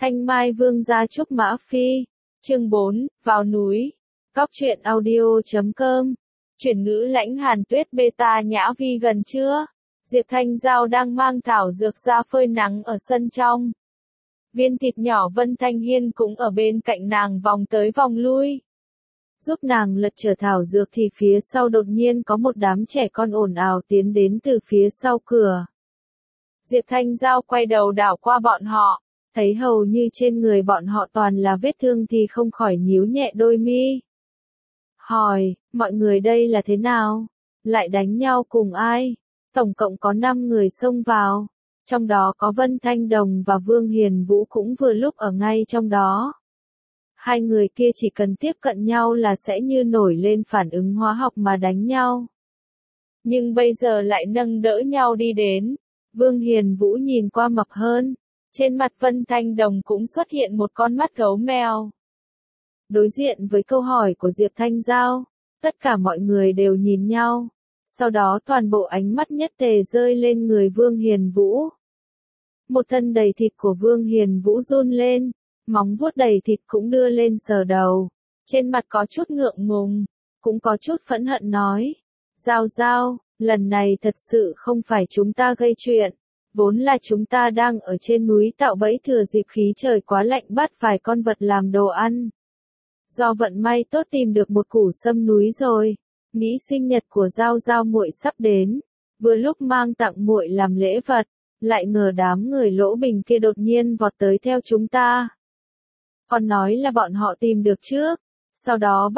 Thanh Mai Vương gia trúc Mã Phi. Chương 4, vào núi. Cóc truyện audio.com. Chuyển ngữ lãnh Hàn Tuyết beta nhã vi gần trưa. Diệp Thanh Giao đang mang thảo dược ra phơi nắng ở sân trong. Viên thịt nhỏ Vân Thanh Hiên cũng ở bên cạnh nàng vòng tới vòng lui. Giúp nàng lật trở thảo dược thì phía sau đột nhiên có một đám trẻ con ồn ào tiến đến từ phía sau cửa. Diệp Thanh Giao quay đầu đảo qua bọn họ, thấy hầu như trên người bọn họ toàn là vết thương thì không khỏi nhíu nhẹ đôi mi. Hỏi, mọi người đây là thế nào? Lại đánh nhau cùng ai? Tổng cộng có 5 người xông vào, trong đó có Vân Thanh Đồng và Vương Hiền Vũ cũng vừa lúc ở ngay trong đó. Hai người kia chỉ cần tiếp cận nhau là sẽ như nổi lên phản ứng hóa học mà đánh nhau. Nhưng bây giờ lại nâng đỡ nhau đi đến. Vương Hiền Vũ nhìn qua mập hơn. Trên mặt Vân Thanh Đồng cũng xuất hiện một con mắt gấu mèo. Đối diện với câu hỏi của Diệp Thanh Giao, tất cả mọi người đều nhìn nhau. Sau đó toàn bộ ánh mắt nhất tề rơi lên người Vương Hiền Vũ. Một thân đầy thịt của Vương Hiền Vũ run lên, móng vuốt đầy thịt cũng đưa lên sờ đầu. Trên mặt có chút ngượng ngùng, cũng có chút phẫn hận nói. Giao Giao, lần này thật sự không phải chúng ta gây chuyện. Vốn là chúng ta đang ở trên núi tạo bẫy thừa dịp khí trời quá lạnh bắt vài con vật làm đồ ăn. Do vận may tốt tìm được một củ sâm núi rồi. Nghĩ sinh nhật của Giao Giao muội sắp đến, vừa lúc mang tặng muội làm lễ vật, lại ngờ đám người Lỗ Bình kia đột nhiên vọt tới theo chúng ta. Còn nói là bọn họ tìm được trước, sau đó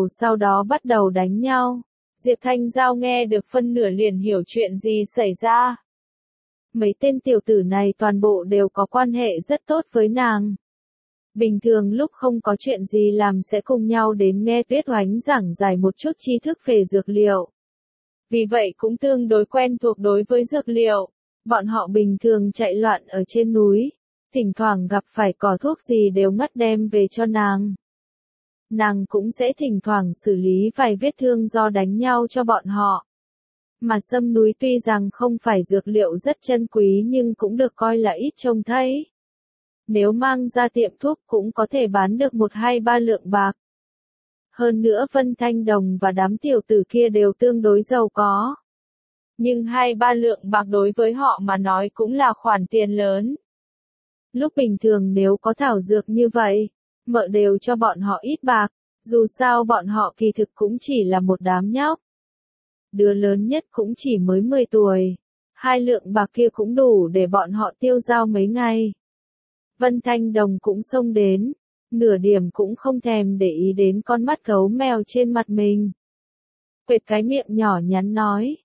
bắt đầu đánh nhau. Diệp Thanh Giao nghe được phân nửa liền hiểu chuyện gì xảy ra. Mấy tên tiểu tử này toàn bộ đều có quan hệ rất tốt với nàng. Bình thường lúc không có chuyện gì làm sẽ cùng nhau đến nghe Tuyết Oánh giảng giải một chút tri thức về dược liệu. Vì vậy cũng tương đối quen thuộc đối với dược liệu. Bọn họ bình thường chạy loạn ở trên núi, thỉnh thoảng gặp phải cỏ thuốc gì đều ngắt đem về cho nàng. Nàng cũng sẽ thỉnh thoảng xử lý vài vết thương do đánh nhau cho bọn họ. Mà sâm núi tuy rằng không phải dược liệu rất chân quý nhưng cũng được coi là ít trông thấy. Nếu mang ra tiệm thuốc cũng có thể bán được 1-2-3 lượng bạc. Hơn nữa Vân Thanh Đồng và đám tiểu tử kia đều tương đối giàu có. Nhưng 2-3 lượng bạc đối với họ mà nói cũng là khoản tiền lớn. Lúc bình thường nếu có thảo dược như vậy, mợ đều cho bọn họ ít bạc, dù sao bọn họ kỳ thực cũng chỉ là một đám nhóc. Đứa lớn nhất cũng chỉ mới 10 tuổi, 2 lượng bạc kia cũng đủ để bọn họ tiêu dao mấy ngày. Vân Thanh Đồng cũng xông đến, nửa điểm cũng không thèm để ý đến con mắt gấu mèo trên mặt mình. Quệt cái miệng nhỏ nhắn nói,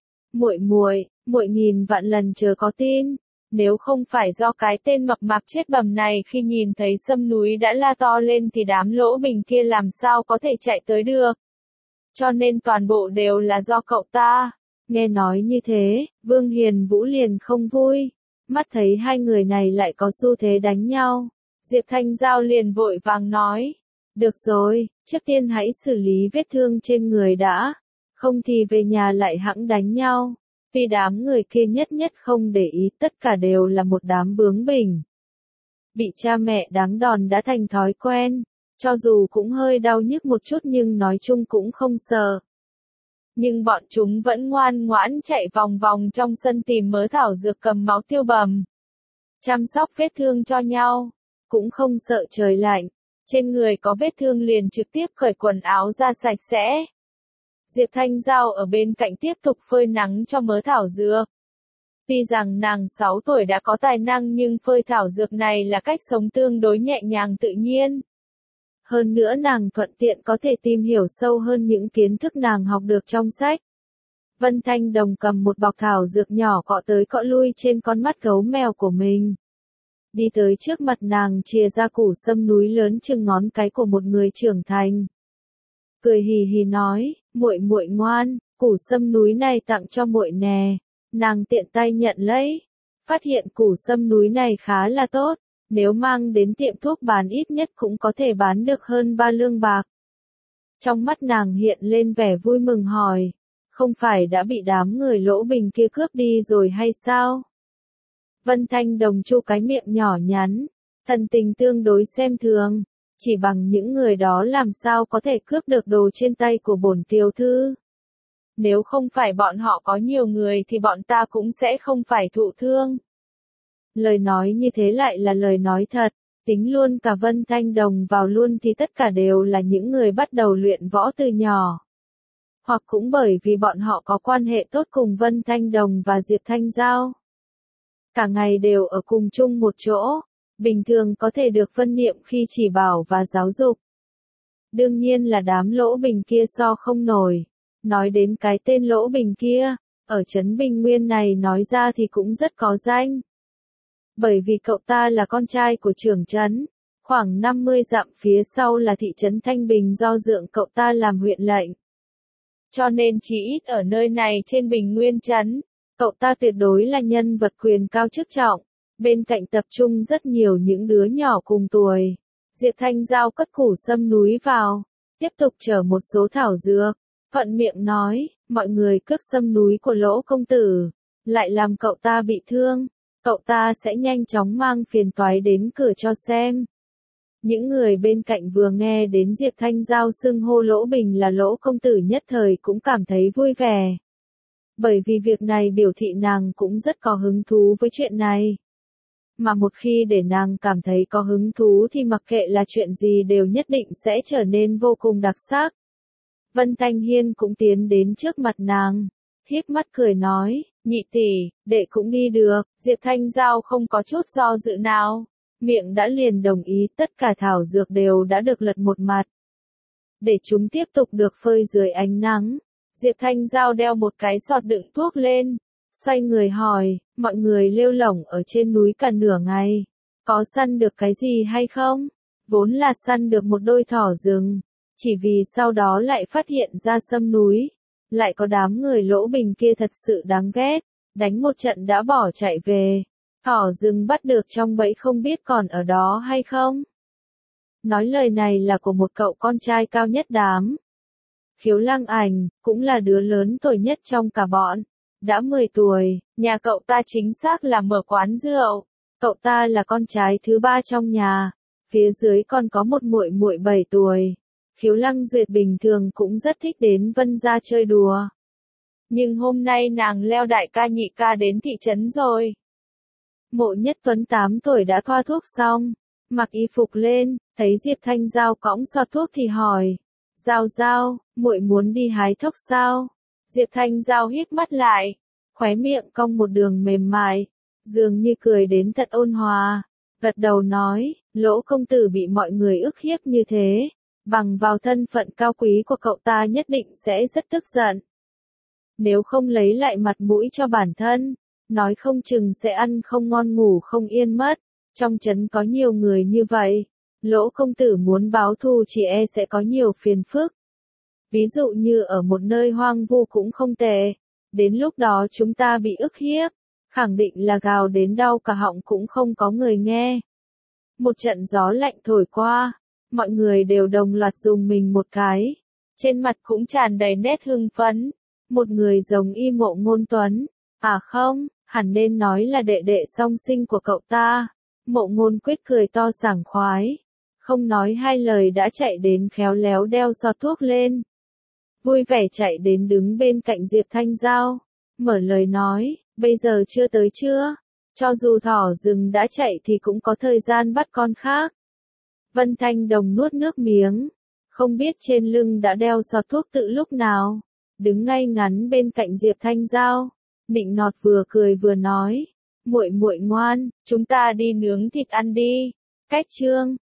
muội nghìn vạn lần chớ có tin, nếu không phải do cái tên mập mạp chết bầm này khi nhìn thấy sâm núi đã la to lên thì đám Lỗ Bình kia làm sao có thể chạy tới được. Cho nên toàn bộ đều là do cậu ta. Nghe nói như thế, Vương Hiền Vũ liền không vui. Mắt thấy hai người này lại có xu thế đánh nhau. Diệp Thanh Giao liền vội vàng nói. Được rồi, trước tiên hãy xử lý vết thương trên người đã. Không thì về nhà lại hẵng đánh nhau. Vì đám người kia nhất không để ý, tất cả đều là một đám bướng bỉnh. Bị cha mẹ đáng đòn đã thành thói quen. Cho dù cũng hơi đau nhức một chút nhưng nói chung cũng không sợ. Nhưng bọn chúng vẫn ngoan ngoãn chạy vòng vòng trong sân tìm mớ thảo dược cầm máu tiêu bầm. Chăm sóc vết thương cho nhau. Cũng không sợ trời lạnh. Trên người có vết thương liền trực tiếp cởi quần áo ra sạch sẽ. Diệp Thanh Giao ở bên cạnh tiếp tục phơi nắng cho mớ thảo dược. Tuy rằng nàng 6 tuổi đã có tài năng nhưng phơi thảo dược này là cách sống tương đối nhẹ nhàng tự nhiên. Hơn nữa nàng thuận tiện có thể tìm hiểu sâu hơn những kiến thức nàng học được trong sách. Vân Thanh Đồng cầm một bọc thảo dược nhỏ cọ tới cọ lui trên con mắt gấu mèo của mình. Đi tới trước mặt nàng chìa ra củ sâm núi lớn chừng ngón cái của một người trưởng thành. Cười hì hì nói, muội ngoan, củ sâm núi này tặng cho muội nè. Nàng tiện tay nhận lấy. Phát hiện củ sâm núi này khá là tốt. Nếu mang đến tiệm thuốc bán ít nhất cũng có thể bán được hơn 3 lương bạc. Trong mắt nàng hiện lên vẻ vui mừng hỏi. Không phải đã bị đám người Lỗ Bình kia cướp đi rồi hay sao? Vân Thanh Đồng chu cái miệng nhỏ nhắn. Thần tình tương đối xem thường, chỉ bằng những người đó làm sao có thể cướp được đồ trên tay của bổn tiểu thư. Nếu không phải bọn họ có nhiều người thì bọn ta cũng sẽ không phải thụ thương. Lời nói như thế lại là lời nói thật, tính luôn cả Vân Thanh Đồng vào luôn thì tất cả đều là những người bắt đầu luyện võ từ nhỏ. Hoặc cũng bởi vì bọn họ có quan hệ tốt cùng Vân Thanh Đồng và Diệp Thanh Giao. Cả ngày đều ở cùng chung một chỗ, bình thường có thể được phân niệm khi chỉ bảo và giáo dục. Đương nhiên là đám Lỗ Bình kia so không nổi. Nói đến cái tên Lỗ Bình kia, ở trấn Bình Nguyên này nói ra thì cũng rất có danh. Bởi vì cậu ta là con trai của trưởng trấn, khoảng 50 dặm phía sau là thị trấn Thanh Bình do dượng cậu ta làm huyện lệnh. Cho nên chỉ ít ở nơi này trên Bình Nguyên trấn, cậu ta tuyệt đối là nhân vật quyền cao chức trọng, bên cạnh tập trung rất nhiều những đứa nhỏ cùng tuổi. Diệp Thanh Giao cất củ sâm núi vào, tiếp tục chở một số thảo dược, thuận miệng nói, mọi người cướp sâm núi của Lỗ công tử, lại làm cậu ta bị thương, cậu ta sẽ nhanh chóng mang phiền toái đến cửa cho xem. Những người bên cạnh vừa nghe đến Diệp Thanh Giao xưng hô Lỗ Bình là Lỗ công tử nhất thời cũng cảm thấy vui vẻ. Bởi vì việc này biểu thị nàng cũng rất có hứng thú với chuyện này. Mà một khi để nàng cảm thấy có hứng thú thì mặc kệ là chuyện gì đều nhất định sẽ trở nên vô cùng đặc sắc. Vân Thanh Hiên cũng tiến đến trước mặt nàng, híp mắt cười nói, nhị tỷ, đệ cũng đi được. Diệp Thanh Giao không có chút do dự nào, miệng đã liền đồng ý, tất cả thảo dược đều đã được lật một mặt. Để chúng tiếp tục được phơi dưới ánh nắng, Diệp Thanh Giao đeo một cái sọt đựng thuốc lên, xoay người hỏi, mọi người lêu lổng ở trên núi cả nửa ngày, có săn được cái gì hay không? Vốn là săn được một đôi thỏ rừng, chỉ vì sau đó lại phát hiện ra sâm núi, lại có đám người Lỗ Bình kia thật sự đáng ghét, đánh một trận đã bỏ chạy về. Thỏ rừng bắt được trong bẫy không biết còn ở đó hay không? Nói lời này là của một cậu con trai cao nhất đám. Khiếu Lăng Ảnh, cũng là đứa lớn tuổi nhất trong cả bọn. Đã 10 tuổi, nhà cậu ta chính xác là mở quán rượu. Cậu ta là con trai thứ 3 trong nhà. Phía dưới còn có một muội muội 7 tuổi. Khiếu Lăng Duyệt bình thường cũng rất thích đến Vân gia chơi đùa. Nhưng hôm nay nàng leo đại ca nhị ca đến thị trấn rồi. Mộ Nhất Tuấn 8 tuổi đã thoa thuốc xong, mặc y phục lên, thấy Diệp Thanh Giao cõng sọt thuốc thì hỏi, Giao Giao, muội muốn đi hái thuốc sao? Diệp Thanh Giao híp mắt lại, khóe miệng cong một đường mềm mại, dường như cười đến thật ôn hòa, gật đầu nói, Lỗ công tử bị mọi người ức hiếp như thế, bằng vào thân phận cao quý của cậu ta nhất định sẽ rất tức giận. Nếu không lấy lại mặt mũi cho bản thân, nói không chừng sẽ ăn không ngon ngủ không yên mất. Trong trấn có nhiều người như vậy, Lỗ công tử muốn báo thù chỉ e sẽ có nhiều phiền phức. Ví dụ như ở một nơi hoang vu cũng không tệ, đến lúc đó chúng ta bị ức hiếp, khẳng định là gào đến đau cả họng cũng không có người nghe. Một trận gió lạnh thổi qua, mọi người đều đồng loạt dùng mình một cái, trên mặt cũng tràn đầy nét hưng phấn. Một người giống y Mộ Ngôn Tuấn, à không, hẳn nên nói là đệ đệ song sinh của cậu ta. Mộ Ngôn Quyết cười to sảng khoái, không nói hai lời đã chạy đến khéo léo đeo sọt thuốc lên. Vui vẻ chạy đến đứng bên cạnh Diệp Thanh Giao, mở lời nói, bây giờ chưa tới chưa? Cho dù thỏ rừng đã chạy thì cũng có thời gian bắt con khác. Vân Thanh Đồng nuốt nước miếng, không biết trên lưng đã đeo sọt thuốc từ lúc nào, đứng ngay ngắn bên cạnh Diệp Thanh Giao, nịnh nọt vừa cười vừa nói, muội muội ngoan, chúng ta đi nướng thịt ăn đi. Cách chương